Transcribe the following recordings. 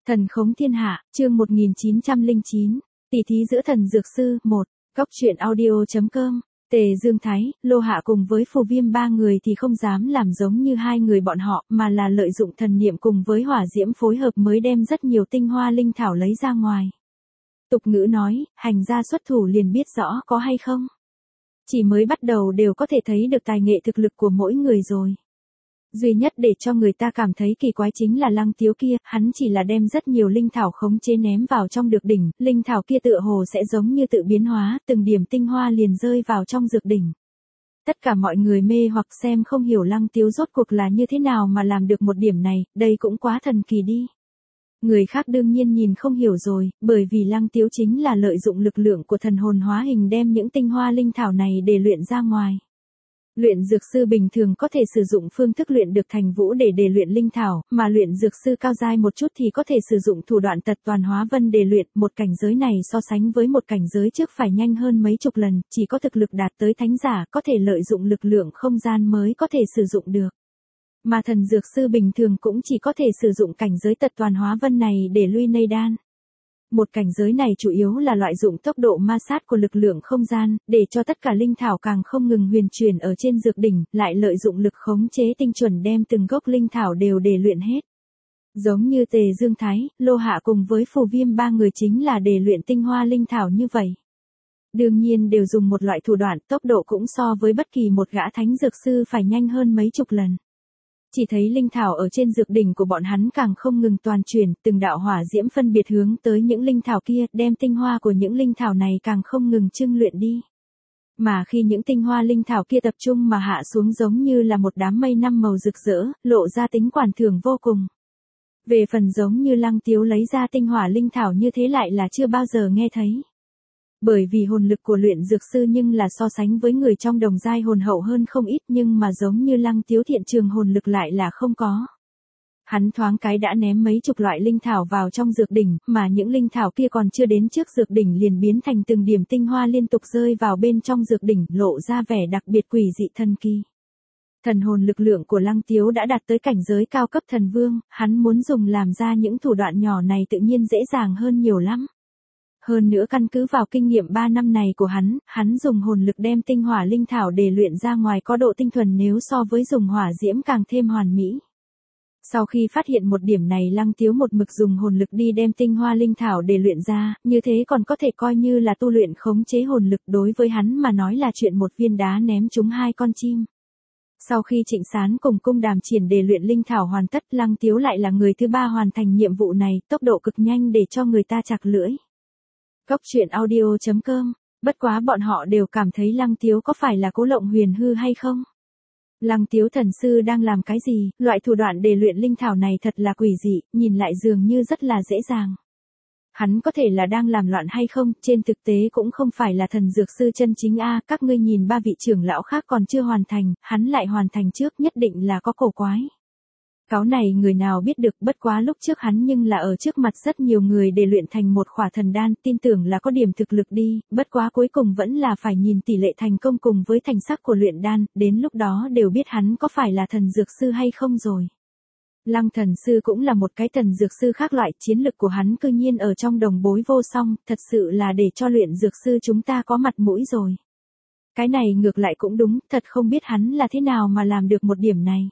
Thần khống thiên hạ, chương 1909, tỷ thí giữa thần dược sư, 1, góc truyện audio.com, Tề Dương Thái, Lô Hạ cùng với Phù Viêm ba người thì không dám làm giống như hai người bọn họ, mà là lợi dụng thần niệm cùng với hỏa diễm phối hợp mới đem rất nhiều tinh hoa linh thảo lấy ra ngoài. Tục ngữ nói, hành gia xuất thủ liền biết rõ có hay không. Chỉ mới bắt đầu đều có thể thấy được tài nghệ thực lực của mỗi người rồi. Duy nhất để cho người ta cảm thấy kỳ quái chính là Lăng Tiếu kia, hắn chỉ là đem rất nhiều linh thảo khống chế ném vào trong dược đỉnh, linh thảo kia tựa hồ sẽ giống như tự biến hóa, từng điểm tinh hoa liền rơi vào trong dược đỉnh. Tất cả mọi người mê hoặc xem không hiểu Lăng Tiếu rốt cuộc là như thế nào mà làm được một điểm này, đây cũng quá thần kỳ đi. Người khác đương nhiên nhìn không hiểu rồi, bởi vì Lăng Tiếu chính là lợi dụng lực lượng của thần hồn hóa hình đem những tinh hoa linh thảo này để luyện ra ngoài. Luyện dược sư bình thường có thể sử dụng phương thức luyện được thành vũ để luyện linh thảo, mà luyện dược sư cao giai một chút thì có thể sử dụng thủ đoạn tật toàn hóa vân để luyện. Một cảnh giới này so sánh với một cảnh giới trước phải nhanh hơn mấy chục lần, chỉ có thực lực đạt tới thánh giả có thể lợi dụng lực lượng không gian mới có thể sử dụng được. Mà thần dược sư bình thường cũng chỉ có thể sử dụng cảnh giới tật toàn hóa vân này để lui nây đan. Một cảnh giới này chủ yếu là loại dụng tốc độ ma sát của lực lượng không gian, để cho tất cả linh thảo càng không ngừng huyền chuyển ở trên dược đỉnh, lại lợi dụng lực khống chế tinh chuẩn đem từng gốc linh thảo đều để luyện hết. Giống như Tề Dương Thái, Lô Hạ cùng với Phù Viêm ba người chính là để luyện tinh hoa linh thảo như vậy. Đương nhiên đều dùng một loại thủ đoạn, tốc độ cũng so với bất kỳ một gã thánh dược sư phải nhanh hơn mấy chục lần. Chỉ thấy linh thảo ở trên dược đỉnh của bọn hắn càng không ngừng toàn chuyển, từng đạo hỏa diễm phân biệt hướng tới những linh thảo kia, đem tinh hoa của những linh thảo này càng không ngừng trưng luyện đi. Mà khi những tinh hoa linh thảo kia tập trung mà hạ xuống giống như là một đám mây năm màu rực rỡ, lộ ra tính quản thưởng vô cùng. Về phần giống như Lăng Tiếu lấy ra tinh hỏa linh thảo như thế lại là chưa bao giờ nghe thấy. Bởi vì hồn lực của luyện dược sư nhưng là so sánh với người trong đồng giai hồn hậu hơn không ít, nhưng mà giống như Lăng Tiếu thiện trường hồn lực lại là không có. Hắn thoáng cái đã ném mấy chục loại linh thảo vào trong dược đỉnh, mà những linh thảo kia còn chưa đến trước dược đỉnh liền biến thành từng điểm tinh hoa liên tục rơi vào bên trong dược đỉnh, lộ ra vẻ đặc biệt quỷ dị thần kỳ. Thần hồn lực lượng của Lăng Tiếu đã đạt tới cảnh giới cao cấp thần vương, hắn muốn dùng làm ra những thủ đoạn nhỏ này tự nhiên dễ dàng hơn nhiều lắm. Hơn nữa căn cứ vào kinh nghiệm 3 năm này của hắn dùng hồn lực đem tinh hỏa linh thảo để luyện ra ngoài có độ tinh thuần nếu so với dùng hỏa diễm càng thêm hoàn mỹ. Sau khi phát hiện một điểm này Lăng Tiếu một mực dùng hồn lực đi đem tinh hoa linh thảo để luyện ra, như thế còn có thể coi như là tu luyện khống chế hồn lực, đối với hắn mà nói là chuyện một viên đá ném trúng hai con chim. Sau khi Trịnh Sán cùng Cung Đàm Triển để luyện linh thảo hoàn tất, Lăng Tiếu lại là người thứ ba hoàn thành nhiệm vụ này, tốc độ cực nhanh để cho người ta chạc lưỡi. Góc truyện audio.com, bất quá bọn họ đều cảm thấy Lăng Tiếu có phải là Cố Lộng Huyền hư hay không? Lăng Tiếu thần sư đang làm cái gì, loại thủ đoạn để luyện linh thảo này thật là quỷ dị, nhìn lại dường như rất là dễ dàng. Hắn có thể là đang làm loạn hay không, trên thực tế cũng không phải là thần dược sư chân chính a, các ngươi nhìn ba vị trưởng lão khác còn chưa hoàn thành, hắn lại hoàn thành trước, nhất định là có cổ quái. Cáo này người nào biết được, bất quá lúc trước hắn nhưng là ở trước mặt rất nhiều người để luyện thành một khỏa thần đan, tin tưởng là có điểm thực lực đi, bất quá cuối cùng vẫn là phải nhìn tỷ lệ thành công cùng với thành sắc của luyện đan, đến lúc đó đều biết hắn có phải là thần dược sư hay không rồi. Lăng thần sư cũng là một cái thần dược sư khác loại, chiến lực của hắn cư nhiên ở trong đồng bối vô song, thật sự là để cho luyện dược sư chúng ta có mặt mũi rồi. Cái này ngược lại cũng đúng, thật không biết hắn là thế nào mà làm được một điểm này.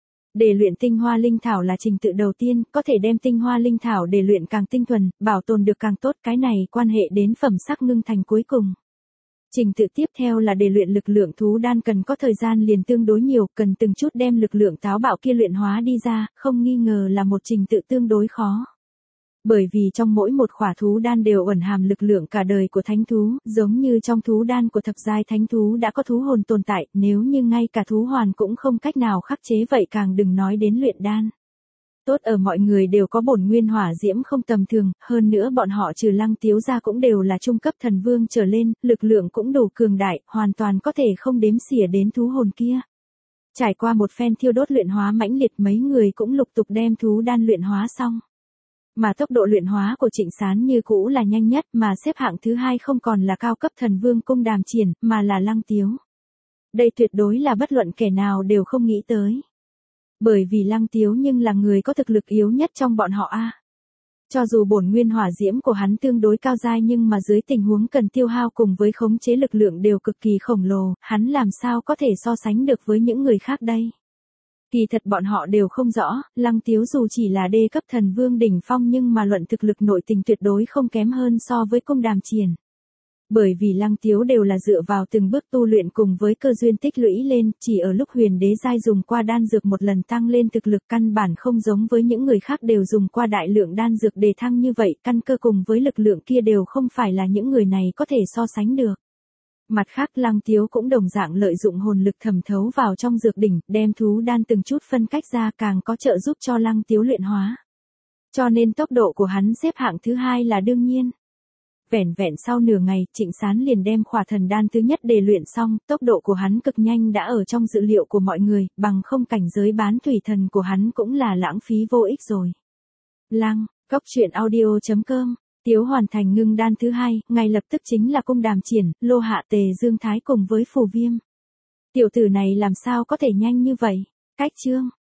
Để luyện tinh hoa linh thảo là trình tự đầu tiên, có thể đem tinh hoa linh thảo để luyện càng tinh thuần, bảo tồn được càng tốt, cái này quan hệ đến phẩm sắc ngưng thành cuối cùng. Trình tự tiếp theo là để luyện lực lượng thú đan, cần có thời gian liền tương đối nhiều, cần từng chút đem lực lượng táo bạo kia luyện hóa đi ra, không nghi ngờ là một trình tự tương đối khó. Bởi vì trong mỗi một khỏa thú đan đều ẩn hàm lực lượng cả đời của thánh thú, giống như trong thú đan của thập giai thánh thú đã có thú hồn tồn tại, nếu như ngay cả thú hoàn cũng không cách nào khắc chế vậy càng đừng nói đến luyện đan. Tốt ở mọi người đều có bổn nguyên hỏa diễm không tầm thường, hơn nữa bọn họ trừ Lăng Tiếu ra cũng đều là trung cấp thần vương trở lên, lực lượng cũng đủ cường đại, hoàn toàn có thể không đếm xỉa đến thú hồn kia. Trải qua một phen thiêu đốt luyện hóa mãnh liệt, mấy người cũng lục tục đem thú đan luyện hóa xong. Mà tốc độ luyện hóa của Trịnh Sán như cũ là nhanh nhất, mà xếp hạng thứ hai không còn là cao cấp thần vương Cung Đàm Triển, mà là Lăng Tiếu. Đây tuyệt đối là bất luận kẻ nào đều không nghĩ tới. Bởi vì Lăng Tiếu nhưng là người có thực lực yếu nhất trong bọn họ a. Cho dù bổn nguyên hỏa diễm của hắn tương đối cao giai nhưng mà dưới tình huống cần tiêu hao cùng với khống chế lực lượng đều cực kỳ khổng lồ, hắn làm sao có thể so sánh được với những người khác đây. Kỳ thật bọn họ đều không rõ, Lăng Tiếu dù chỉ là đê cấp thần vương đỉnh phong nhưng mà luận thực lực nội tình tuyệt đối không kém hơn so với Cung Đàm Triển. Bởi vì Lăng Tiếu đều là dựa vào từng bước tu luyện cùng với cơ duyên tích lũy lên, chỉ ở lúc huyền đế giai dùng qua đan dược một lần tăng lên thực lực căn bản không giống với những người khác đều dùng qua đại lượng đan dược đề thăng như vậy, căn cơ cùng với lực lượng kia đều không phải là những người này có thể so sánh được. Mặt khác Lăng Tiếu cũng đồng dạng lợi dụng hồn lực thẩm thấu vào trong dược đỉnh, đem thú đan từng chút phân cách ra càng có trợ giúp cho Lăng Tiếu luyện hóa. Cho nên tốc độ của hắn xếp hạng thứ hai là đương nhiên. Vẻn vẹn sau nửa ngày, Trịnh Sán liền đem khỏa thần đan thứ nhất để luyện xong, tốc độ của hắn cực nhanh đã ở trong dự liệu của mọi người, bằng không cảnh giới bán thủy thần của hắn cũng là lãng phí vô ích rồi. Lăng, Cốc.audio.com, Tiếu hoàn thành ngưng đan thứ hai, ngay lập tức chính là Cung Đàm Triển, Lô Hạ Tề Dương Thái cùng với Phù Viêm. Tiểu tử này làm sao có thể nhanh như vậy? Cách chương.